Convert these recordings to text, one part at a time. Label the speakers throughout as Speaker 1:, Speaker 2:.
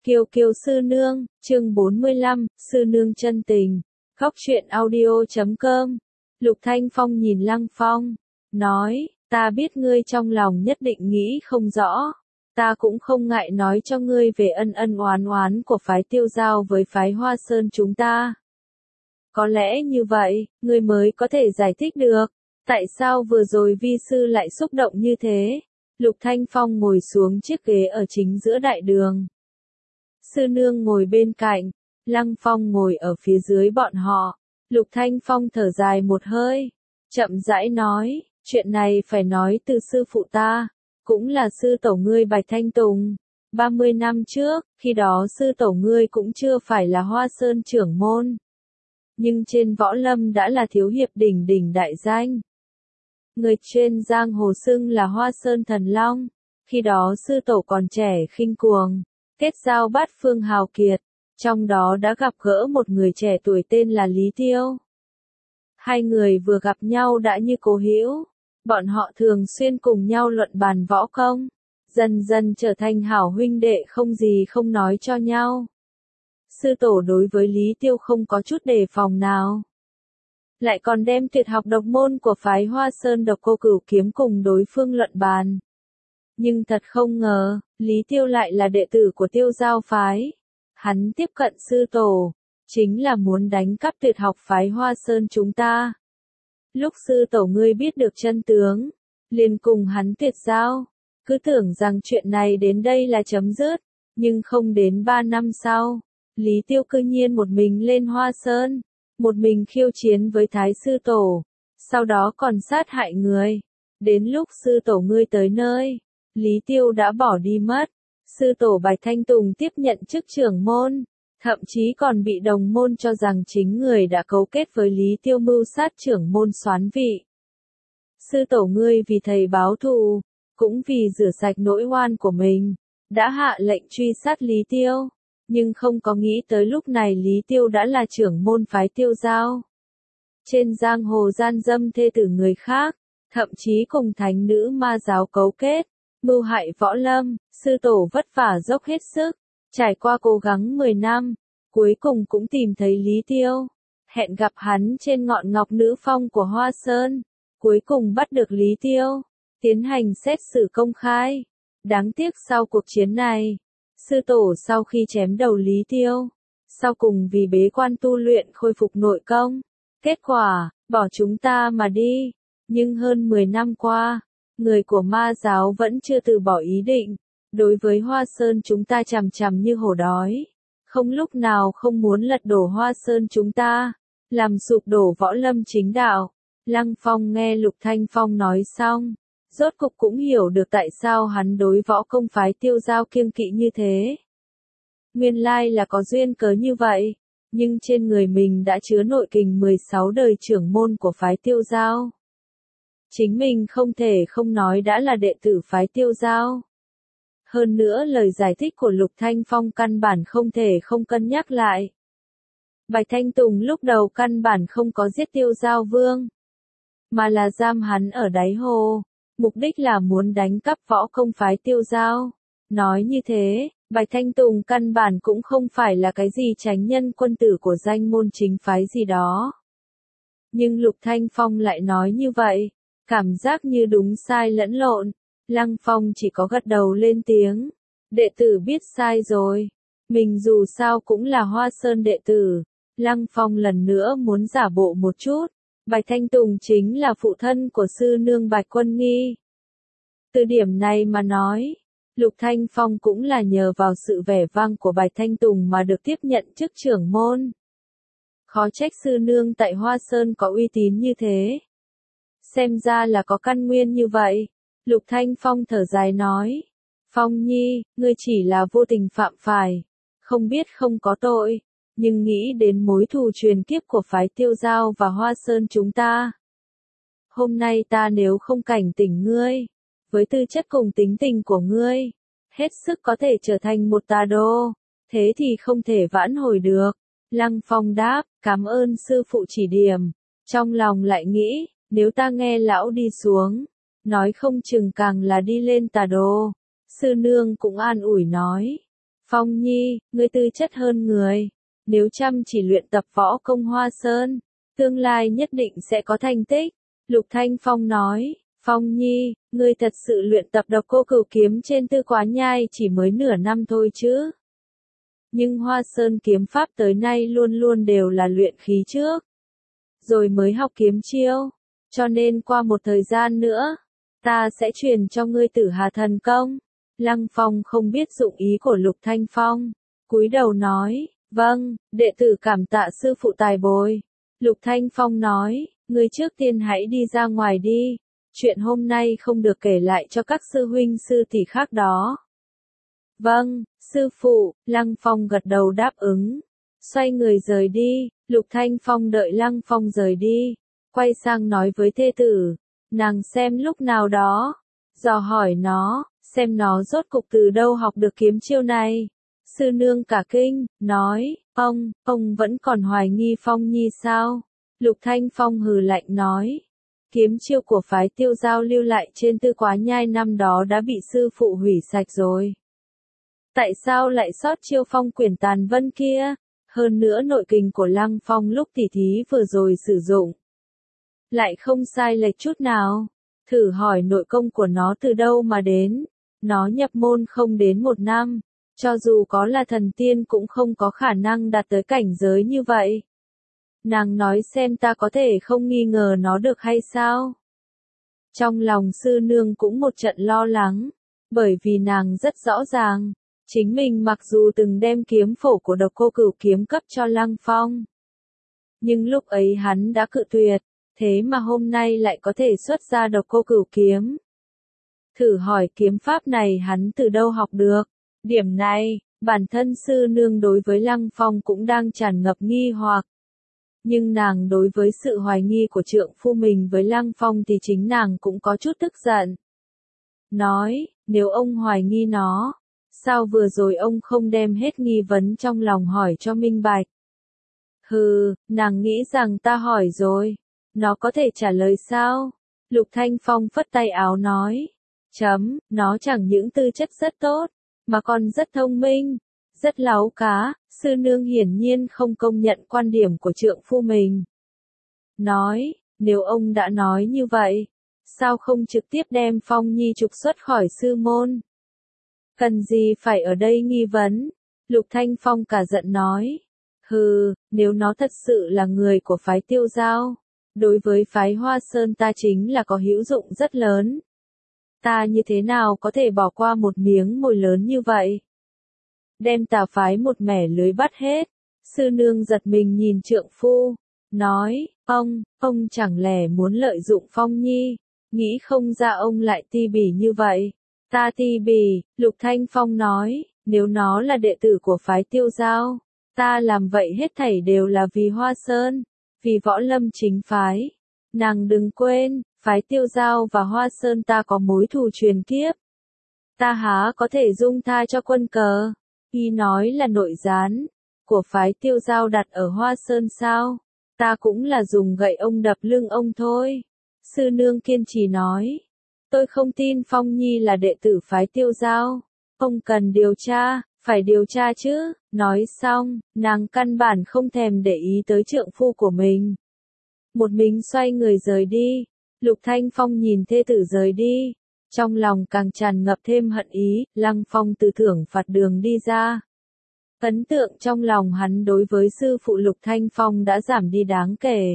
Speaker 1: Kiều Kiều sư nương, chương 45, sư nương chân tình. Góc truyện audio.com. Lục Thanh Phong nhìn Lăng Phong, nói, ta biết ngươi trong lòng nhất định nghĩ không rõ. Ta cũng không ngại nói cho ngươi về ân ân oán oán của phái Tiêu Giao với phái Hoa Sơn chúng ta. Có lẽ như vậy, ngươi mới có thể giải thích được, tại sao vừa rồi vi sư lại xúc động như thế. Lục Thanh Phong ngồi xuống chiếc ghế ở chính giữa đại đường. Sư nương ngồi bên cạnh, Lăng Phong ngồi ở phía dưới bọn họ. Lục Thanh Phong thở dài một hơi, chậm rãi nói, chuyện này phải nói từ sư phụ ta, cũng là sư tổ ngươi Bạch Thanh Tùng. 30 năm trước, khi đó sư tổ ngươi cũng chưa phải là Hoa Sơn trưởng môn. Nhưng trên võ lâm đã là thiếu hiệp đỉnh đỉnh đại danh. Người trên giang hồ xưng là Hoa Sơn Thần Long, khi đó sư tổ còn trẻ khinh cuồng, kết giao bát phương hào kiệt, trong đó đã gặp gỡ một người trẻ tuổi tên là Lý Tiêu. Hai người vừa gặp nhau đã như cố hữu, bọn họ thường xuyên cùng nhau luận bàn võ công, dần dần trở thành hảo huynh đệ không gì không nói cho nhau. Sư tổ đối với Lý Tiêu không có chút đề phòng nào, lại còn đem tuyệt học độc môn của phái Hoa Sơn Độc Cô Cửu Kiếm cùng đối phương luận bàn. Nhưng thật không ngờ, Lý Tiêu lại là đệ tử của Tiêu Giao phái. Hắn tiếp cận sư tổ, chính là muốn đánh cắp tuyệt học phái Hoa Sơn chúng ta. Lúc sư tổ ngươi biết được chân tướng, liền cùng hắn tuyệt giao, cứ tưởng rằng chuyện này đến đây là chấm dứt, nhưng không đến 3 năm sau, Lý Tiêu cư nhiên một mình lên Hoa Sơn, một mình khiêu chiến với Thái sư tổ, sau đó còn sát hại người. Đến lúc sư tổ ngươi tới nơi, Lý Tiêu đã bỏ đi mất. Sư tổ Bạch Thanh Tùng tiếp nhận chức trưởng môn, thậm chí còn bị đồng môn cho rằng chính người đã cấu kết với Lý Tiêu mưu sát trưởng môn soán vị. Sư tổ ngươi vì thầy báo thù, cũng vì rửa sạch nỗi oan của mình, đã hạ lệnh truy sát Lý Tiêu, nhưng không có nghĩ tới lúc này Lý Tiêu đã là trưởng môn phái Tiêu Giao. Trên giang hồ gian dâm thê tử người khác, thậm chí cùng thánh nữ ma giáo cấu kết, mưu hại võ lâm. Sư tổ vất vả dốc hết sức, trải qua cố gắng 10 năm, cuối cùng cũng tìm thấy Lý Tiêu, hẹn gặp hắn trên ngọn ngọc nữ phong của Hoa Sơn, cuối cùng bắt được Lý Tiêu, tiến hành xét xử công khai. Đáng tiếc sau cuộc chiến này, sư tổ sau khi chém đầu Lý Tiêu, sau cùng vì bế quan tu luyện khôi phục nội công, kết quả, bỏ chúng ta mà đi. Nhưng hơn 10 năm qua, người của ma giáo vẫn chưa từ bỏ ý định, đối với Hoa Sơn chúng ta chằm chằm như hổ đói, không lúc nào không muốn lật đổ Hoa Sơn chúng ta, làm sụp đổ võ lâm chính đạo. Lăng Phong nghe Lục Thanh Phong nói xong, rốt cục cũng hiểu được tại sao hắn đối võ công phái Tiêu Giao kiêng kỵ như thế. Nguyên lai là có duyên cớ như vậy, nhưng trên người mình đã chứa nội kình 16 đời trưởng môn của phái Tiêu Giao. Chính mình không thể không nói đã là đệ tử phái Tiêu Giao. Hơn nữa lời giải thích của Lục Thanh Phong căn bản không thể không cân nhắc lại. Bạch Thanh Tùng lúc đầu căn bản không có giết Tiêu Giao Vương, mà là giam hắn ở đáy hồ, mục đích là muốn đánh cắp võ công phái Tiêu Giao. Nói như thế, Bạch Thanh Tùng căn bản cũng không phải là cái gì chánh nhân quân tử của danh môn chính phái gì đó. Nhưng Lục Thanh Phong lại nói như vậy, cảm giác như đúng sai lẫn lộn. Lăng Phong chỉ có gật đầu lên tiếng, đệ tử biết sai rồi, mình dù sao cũng là Hoa Sơn đệ tử. Lăng Phong lần nữa muốn giả bộ một chút, Bạch Thanh Tùng chính là phụ thân của sư nương Bạch Quân Nghi. Từ điểm này mà nói, Lục Thanh Phong cũng là nhờ vào sự vẻ vang của Bạch Thanh Tùng mà được tiếp nhận chức trưởng môn. Khó trách sư nương tại Hoa Sơn có uy tín như thế. Xem ra là có căn nguyên như vậy. Lục Thanh Phong thở dài nói, Phong Nhi, ngươi chỉ là vô tình phạm phải, không biết không có tội, nhưng nghĩ đến mối thù truyền kiếp của phái Tiêu Giao và Hoa Sơn chúng ta. Hôm nay ta nếu không cảnh tỉnh ngươi, với tư chất cùng tính tình của ngươi, hết sức có thể trở thành một tà đô, thế thì không thể vãn hồi được. Lăng Phong đáp, cảm ơn sư phụ chỉ điểm, trong lòng lại nghĩ, nếu ta nghe lão đi xuống, nói không chừng càng là đi lên tà đồ. Sư nương cũng an ủi nói, Phong Nhi, ngươi tư chất hơn người. Nếu chăm chỉ luyện tập võ công Hoa Sơn, tương lai nhất định sẽ có thành tích. Lục Thanh Phong nói, Phong Nhi, ngươi thật sự luyện tập độc cô cửu kiếm trên Tư Quá Nhai chỉ mới nửa năm thôi chứ. Nhưng Hoa Sơn kiếm pháp tới nay luôn luôn đều là luyện khí trước, rồi mới học kiếm chiêu, cho nên qua một thời gian nữa, ta sẽ truyền cho ngươi Tử Hà thần công. Lăng Phong không biết dụng ý của Lục Thanh Phong, cúi đầu nói, vâng, đệ tử cảm tạ sư phụ tài bồi. Lục Thanh Phong nói, ngươi trước tiên hãy đi ra ngoài đi, chuyện hôm nay không được kể lại cho các sư huynh sư tỷ khác đó. Vâng, sư phụ, Lăng Phong gật đầu đáp ứng, xoay người rời đi. Lục Thanh Phong đợi Lăng Phong rời đi, quay sang nói với thê tử, nàng xem lúc nào đó, dò hỏi nó, xem nó rốt cục từ đâu học được kiếm chiêu này. Sư nương cả kinh, nói, ông vẫn còn hoài nghi Phong Nhi sao? Lục Thanh Phong hừ lạnh nói, kiếm chiêu của phái Tiêu Giao lưu lại trên Tư Quá Nhai năm đó đã bị sư phụ hủy sạch rồi. Tại sao lại sót chiêu Phong Quyển Tàn Vân kia? Hơn nữa nội kình của Lăng Phong lúc tỉ thí vừa rồi sử dụng lại không sai lệch chút nào. Thử hỏi nội công của nó từ đâu mà đến? Nó nhập môn không đến 1 năm, cho dù có là thần tiên cũng không có khả năng đạt tới cảnh giới như vậy. Nàng nói xem ta có thể không nghi ngờ nó được hay sao? Trong lòng sư nương cũng một trận lo lắng, bởi vì nàng rất rõ ràng, chính mình mặc dù từng đem kiếm phổ của độc cô cửu kiếm cấp cho Lăng Phong, nhưng lúc ấy hắn đã cự tuyệt, thế mà hôm nay lại có thể xuất ra độc cô cửu kiếm. Thử hỏi kiếm pháp này hắn từ đâu học được? Điểm này, bản thân sư nương đối với Lăng Phong cũng đang tràn ngập nghi hoặc. Nhưng nàng đối với sự hoài nghi của trượng phu mình với Lăng Phong thì chính nàng cũng có chút tức giận. Nói, nếu ông hoài nghi nó, sao vừa rồi ông không đem hết nghi vấn trong lòng hỏi cho minh bạch? Hừ, nàng nghĩ rằng ta hỏi rồi, nó có thể trả lời sao? Lục Thanh Phong phất tay áo nói, nó chẳng những tư chất rất tốt, mà còn rất thông minh, rất láu cá. Sư nương hiển nhiên không công nhận quan điểm của trượng phu mình. Nói, nếu ông đã nói như vậy, sao không trực tiếp đem Phong Nhi trục xuất khỏi sư môn? Cần gì phải ở đây nghi vấn? Lục Thanh Phong cả giận nói, hừ, nếu nó thật sự là người của phái Tiêu Giao, đối với phái Hoa Sơn ta chính là có hữu dụng rất lớn. Ta như thế nào có thể bỏ qua một miếng mồi lớn như vậy? Đem tà phái một mẻ lưới bắt hết. Sư nương giật mình nhìn trượng phu, nói, ông chẳng lẽ muốn lợi dụng Phong Nhi, nghĩ không ra ông lại ti bỉ như vậy. Ta ti bỉ, Lục Thanh Phong nói, nếu nó là đệ tử của phái Tiêu Giao, ta làm vậy hết thảy đều là vì Hoa Sơn, vì Võ Lâm chính phái. Nàng đừng quên, phái Tiêu Giao và Hoa Sơn ta có mối thù truyền kiếp. Ta há có thể dung tha cho quân cờ? Y nói là nội gián của phái Tiêu Giao đặt ở Hoa Sơn sao? Ta cũng là dùng gậy ông đập lưng ông thôi. Sư nương kiên trì nói, tôi không tin Phong Nhi là đệ tử phái Tiêu Giao. Ông cần điều tra, phải điều tra chứ. Nói xong, nàng căn bản không thèm để ý tới trượng phu của mình. Một mình xoay người rời đi. Lục Thanh Phong nhìn thê tử rời đi, trong lòng càng tràn ngập thêm hận ý. Lăng Phong từ thưởng phạt đường đi ra. Ấn tượng trong lòng hắn đối với sư phụ Lục Thanh Phong đã giảm đi đáng kể.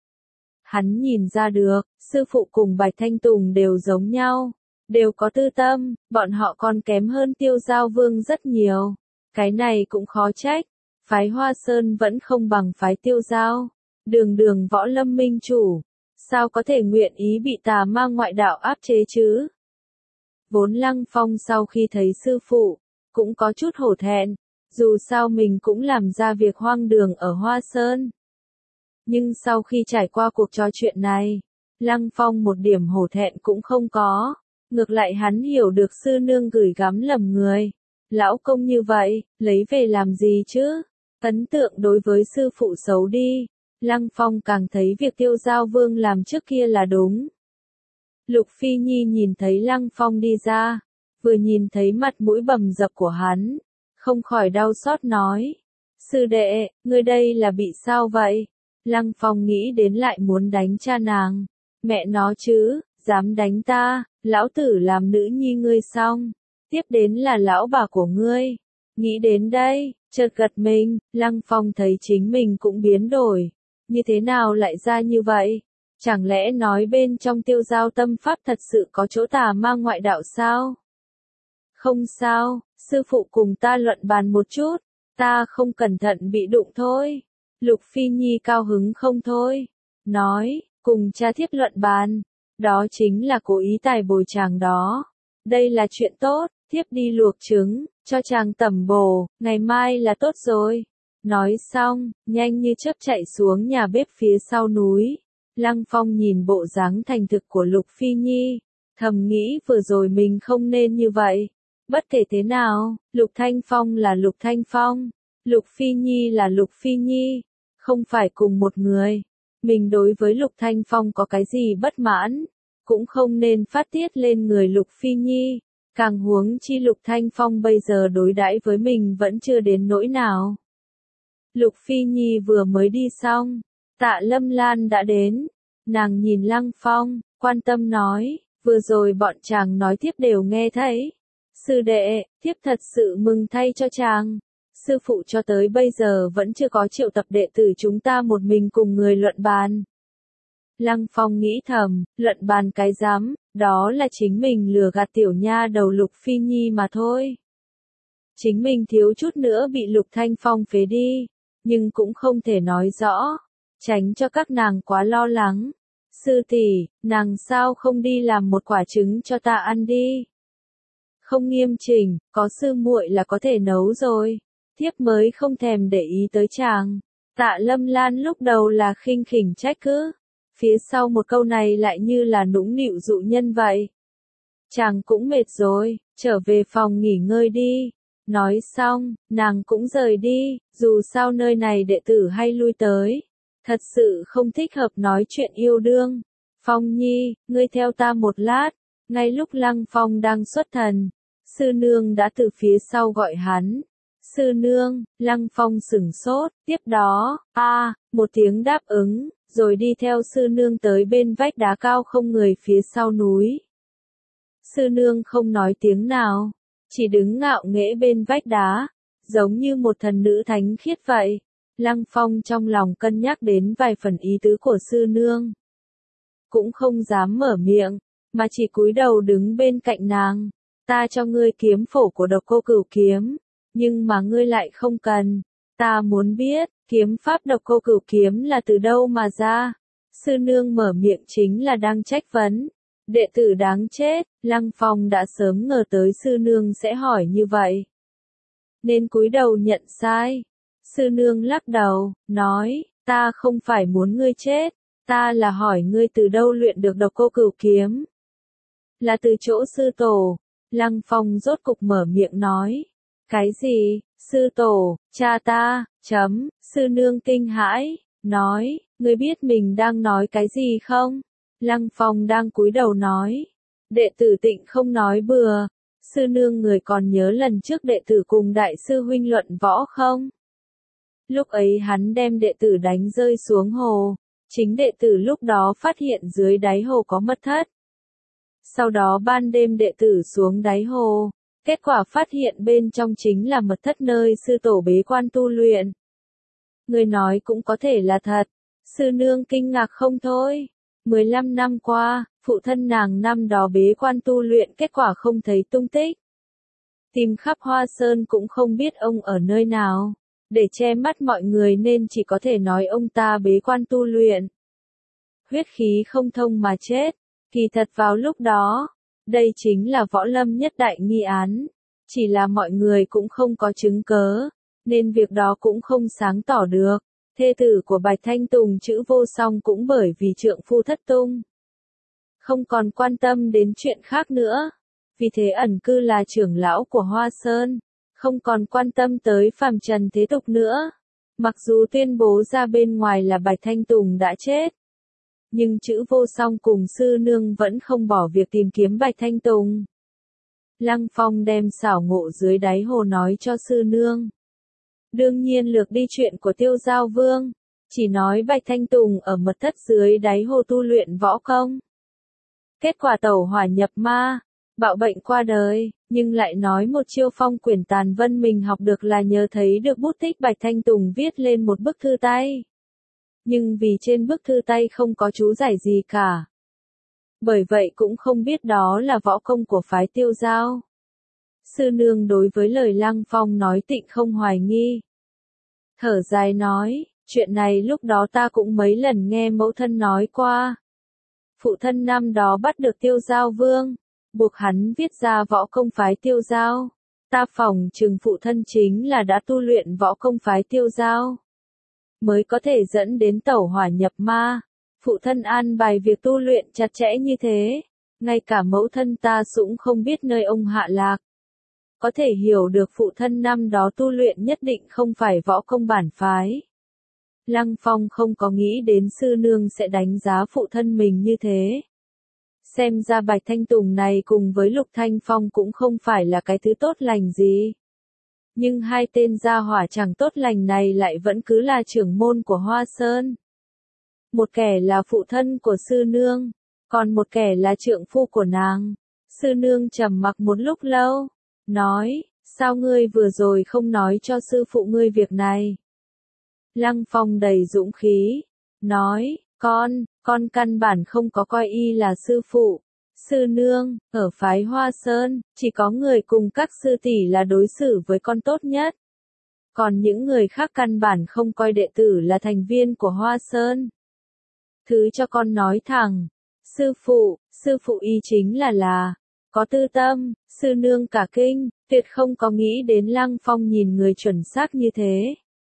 Speaker 1: Hắn nhìn ra được, sư phụ cùng Bạch Thanh Tùng đều giống nhau, đều có tư tâm, bọn họ còn kém hơn Tiêu Giao Vương rất nhiều. Cái này cũng khó trách, phái Hoa Sơn vẫn không bằng phái Tiêu Giao. Đường Võ Lâm minh chủ, sao có thể nguyện ý bị tà ma ngoại đạo áp chế chứ? Vốn Lăng Phong sau khi thấy sư phụ, cũng có chút hổ thẹn, dù sao mình cũng làm ra việc hoang đường ở Hoa Sơn. Nhưng sau khi trải qua cuộc trò chuyện này, Lăng Phong một điểm hổ thẹn cũng không có, ngược lại hắn hiểu được sư nương gửi gắm lầm người. Lão công như vậy, lấy về làm gì chứ? Ấn tượng đối với sư phụ xấu đi. Lăng Phong càng thấy việc Tiêu Giao Vương làm trước kia là đúng. Lục Phi Nhi nhìn thấy Lăng Phong đi ra, vừa nhìn thấy mặt mũi bầm dập của hắn, không khỏi đau xót nói. Sư đệ, ngươi đây là bị sao vậy? Lăng Phong nghĩ đến lại muốn đánh cha nàng. Mẹ nó chứ, dám đánh ta, lão tử làm nữ nhi ngươi xong. Tiếp đến là lão bà của ngươi. Nghĩ đến đây, chợt gật mình, Lăng Phong thấy chính mình cũng biến đổi. Như thế nào lại ra như vậy? Chẳng lẽ nói bên trong tiêu giao tâm pháp thật sự có chỗ tà ma ngoại đạo sao? Không sao, sư phụ cùng ta luận bàn một chút, ta không cẩn thận bị đụng thôi. Lục Phi Nhi cao hứng không thôi, nói, cùng cha thiếp luận bàn, đó chính là cố ý tài bồi chàng đó. Đây là chuyện tốt, thiếp đi luộc trứng, cho chàng tẩm bổ, ngày mai là tốt rồi. Nói xong, nhanh như chớp chạy xuống nhà bếp phía sau núi. Lăng Phong nhìn bộ dáng thành thực của Lục Phi Nhi, thầm nghĩ vừa rồi mình không nên như vậy. Bất kể thế nào, Lục Thanh Phong là Lục Thanh Phong, Lục Phi Nhi là Lục Phi Nhi, không phải cùng một người. Mình đối với Lục Thanh Phong có cái gì bất mãn, cũng không nên phát tiết lên người Lục Phi Nhi. Càng huống chi Lục Thanh Phong bây giờ đối đãi với mình vẫn chưa đến nỗi nào. Lục Phi Nhi vừa mới đi xong, Tạ Lâm Lan đã đến. Nàng nhìn Lăng Phong, quan tâm nói, vừa rồi bọn chàng nói thiếp đều nghe thấy. Sư đệ, thiếp thật sự mừng thay cho chàng. Sư phụ cho tới bây giờ vẫn chưa có triệu tập đệ tử chúng ta một mình cùng người luận bàn. Lăng Phong nghĩ thầm, luận bàn cái dám, đó là chính mình lừa gạt tiểu nha đầu Lục Phi Nhi mà thôi. Chính mình thiếu chút nữa bị Lục Thanh Phong phế đi, nhưng cũng không thể nói rõ, tránh cho các nàng quá lo lắng. Sư tỷ, nàng sao không đi làm một quả trứng cho ta ăn đi? Không nghiêm chỉnh, có sư muội là có thể nấu rồi. Thiếp mới không thèm để ý tới chàng. Tạ Lâm Lan lúc đầu là khinh khỉnh trách cứ, phía sau một câu này lại như là nũng nịu dụ nhân vậy. Chàng cũng mệt rồi, trở về phòng nghỉ ngơi đi. Nói xong, nàng cũng rời đi, dù sao nơi này đệ tử hay lui tới. Thật sự không thích hợp nói chuyện yêu đương. Phong Nhi, ngươi theo ta một lát. Ngay lúc Lăng Phong đang xuất thần, sư nương đã từ phía sau gọi hắn. Sư nương, Lăng Phong sửng sốt, tiếp đó, một tiếng đáp ứng, rồi đi theo sư nương tới bên vách đá cao không người phía sau núi. Sư nương không nói tiếng nào, chỉ đứng ngạo nghễ bên vách đá, giống như một thần nữ thánh khiết vậy. Lăng Phong trong lòng cân nhắc đến vài phần ý tứ của sư nương. Cũng không dám mở miệng, mà chỉ cúi đầu đứng bên cạnh nàng. Ta cho ngươi kiếm phổ của Độc Cô Cửu kiếm, nhưng mà ngươi lại không cần. Ta muốn biết, kiếm pháp Độc Cô Cửu kiếm là từ đâu mà ra? Sư nương mở miệng chính là đang trách vấn. Đệ tử đáng chết, Lăng Phong đã sớm ngờ tới sư nương sẽ hỏi như vậy, nên cúi đầu nhận sai. Sư nương lắc đầu, nói, ta không phải muốn ngươi chết, ta là hỏi ngươi từ đâu luyện được Độc Cô Cửu kiếm. Là từ chỗ sư tổ. Lăng Phong rốt cục mở miệng nói. Cái gì? Sư tổ, cha ta, sư nương kinh hãi, nói, ngươi biết mình đang nói cái gì không? Lăng Phong đang cúi đầu nói. Đệ tử Tịnh không nói bừa. Sư nương người còn nhớ lần trước đệ tử cùng đại sư huynh luận võ không? Lúc ấy hắn đem đệ tử đánh rơi xuống hồ. Chính đệ tử lúc đó phát hiện dưới đáy hồ có mật thất. Sau đó ban đêm đệ tử xuống đáy hồ. Kết quả phát hiện bên trong chính là mật thất nơi sư tổ bế quan tu luyện. Người nói cũng có thể là thật. Sư nương kinh ngạc không thôi. 15 năm qua, phụ thân nàng năm đó bế quan tu luyện kết quả không thấy tung tích. Tìm khắp Hoa Sơn cũng không biết ông ở nơi nào. Để che mắt mọi người nên chỉ có thể nói ông ta bế quan tu luyện. Huyết khí không thông mà chết. Kỳ thật vào lúc đó, đây chính là võ lâm nhất đại nghi án. Chỉ là mọi người cũng không có chứng cớ, nên việc đó cũng không sáng tỏ được. Thê tử của Bạch Thanh Tùng chữ Vô Song cũng bởi vì trượng phu thất tung, không còn quan tâm đến chuyện khác nữa. Vì thế ẩn cư là trưởng lão của Hoa Sơn, không còn quan tâm tới phàm trần thế tục nữa. Mặc dù tuyên bố ra bên ngoài là Bạch Thanh Tùng đã chết, nhưng chữ Vô Song cùng sư nương vẫn không bỏ việc tìm kiếm Bạch Thanh Tùng. Lăng Phong đem xảo ngộ dưới đáy hồ nói cho sư nương. Đương nhiên lược đi chuyện của Tiêu Giao Vương, chỉ nói Bạch Thanh Tùng ở mật thất dưới đáy hồ tu luyện võ công. Kết quả tẩu hỏa nhập ma, bạo bệnh qua đời, nhưng lại nói một chiêu phong quyển tàn vân mình học được là nhờ thấy được bút tích Bạch Thanh Tùng viết lên một bức thư tay. Nhưng vì trên bức thư tay không có chú giải gì cả. Bởi vậy cũng không biết đó là võ công của phái Tiêu Giao. Sư nương đối với lời Lăng Phong nói tịnh không hoài nghi. Thở dài nói, chuyện này lúc đó ta cũng mấy lần nghe mẫu thân nói qua. Phụ thân năm đó bắt được Tiêu Giao Vương, buộc hắn viết ra võ công phái Tiêu Giao. Ta phỏng chừng phụ thân chính là đã tu luyện võ công phái Tiêu Giao, mới có thể dẫn đến tẩu hỏa nhập ma. Phụ thân an bài việc tu luyện chặt chẽ như thế, ngay cả mẫu thân ta cũng không biết nơi ông hạ lạc. Có thể hiểu được phụ thân năm đó tu luyện nhất định không phải võ công bản phái. Lăng Phong không có nghĩ đến sư nương sẽ đánh giá phụ thân mình như thế. Xem ra Bạch Thanh Tùng này cùng với Lục Thanh Phong cũng không phải là cái thứ tốt lành gì. Nhưng hai tên gia hỏa chẳng tốt lành này lại vẫn cứ là trưởng môn của Hoa Sơn. Một kẻ là phụ thân của sư nương, còn một kẻ là trượng phu của nàng. Sư nương trầm mặc một lúc lâu, nói, sao ngươi vừa rồi không nói cho sư phụ ngươi việc này? Lăng Phong đầy dũng khí, nói, con căn bản không có coi y là sư phụ. Sư nương, ở phái Hoa Sơn, chỉ có người cùng các sư tỷ là đối xử với con tốt nhất. Còn những người khác căn bản không coi đệ tử là thành viên của Hoa Sơn. Thứ cho con nói thẳng, sư phụ y chính là có tư tâm. Sư nương cả kinh, tuyệt không có nghĩ đến Lăng Phong nhìn người chuẩn xác như thế.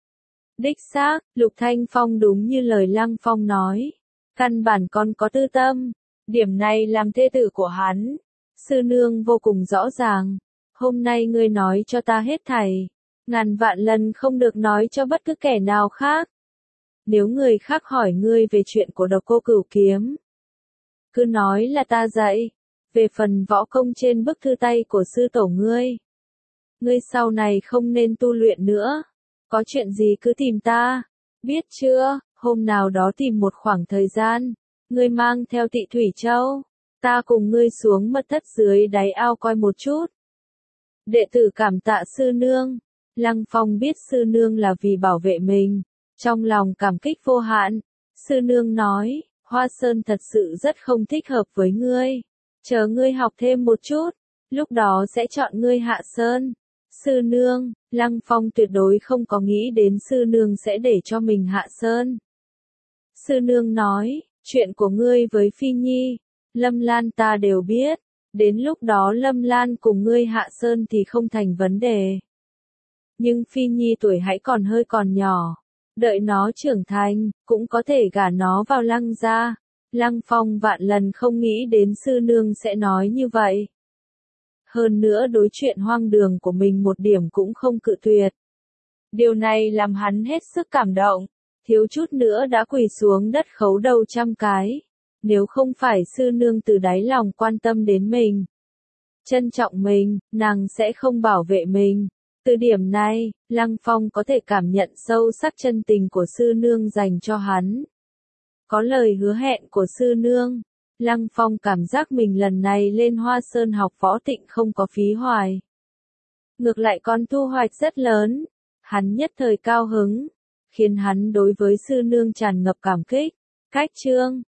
Speaker 1: Đích xác, Lục Thanh Phong đúng như lời Lăng Phong nói, căn bản con có tư tâm, điểm này làm thê tử của hắn. Sư nương vô cùng rõ ràng, hôm nay ngươi nói cho ta hết thảy, ngàn vạn lần không được nói cho bất cứ kẻ nào khác. Nếu người khác hỏi ngươi về chuyện của Độc Cô Cửu Kiếm, cứ nói là ta dạy. Về phần võ công trên bức thư tay của sư tổ ngươi sau này không nên tu luyện nữa. Có chuyện gì cứ tìm ta, biết chưa? Hôm nào đó tìm một khoảng thời gian, ngươi mang theo Tị Thủy Châu, ta cùng ngươi xuống mật thất dưới đáy ao coi một chút. Đệ tử cảm tạ sư nương. Lăng Phong biết sư nương là vì bảo vệ mình, trong lòng cảm kích vô hạn. Sư nương nói, Hoa Sơn thật sự rất không thích hợp với ngươi. Chờ ngươi học thêm một chút, lúc đó sẽ chọn ngươi hạ sơn. Sư nương, Lăng Phong tuyệt đối không có nghĩ đến sư nương sẽ để cho mình hạ sơn. Sư nương nói, chuyện của ngươi với Phi Nhi, Lâm Lan ta đều biết, đến lúc đó Lâm Lan cùng ngươi hạ sơn thì không thành vấn đề. Nhưng Phi Nhi tuổi hãy còn hơi còn nhỏ, đợi nó trưởng thành, cũng có thể gả nó vào Lăng gia. Lăng Phong vạn lần không nghĩ đến sư nương sẽ nói như vậy. Hơn nữa đối chuyện hoang đường của mình một điểm cũng không cự tuyệt. Điều này làm hắn hết sức cảm động, thiếu chút nữa đã quỳ xuống đất khấu đầu 100 cái. Nếu không phải sư nương từ đáy lòng quan tâm đến mình, trân trọng mình, nàng sẽ không bảo vệ mình. Từ điểm này, Lăng Phong có thể cảm nhận sâu sắc chân tình của sư nương dành cho hắn. Có lời hứa hẹn của sư nương, Lăng Phong cảm giác mình lần này lên Hoa Sơn học võ tịnh không có phí hoài. Ngược lại còn thu hoạch rất lớn, hắn nhất thời cao hứng, khiến hắn đối với sư nương tràn ngập cảm kích. Cách chương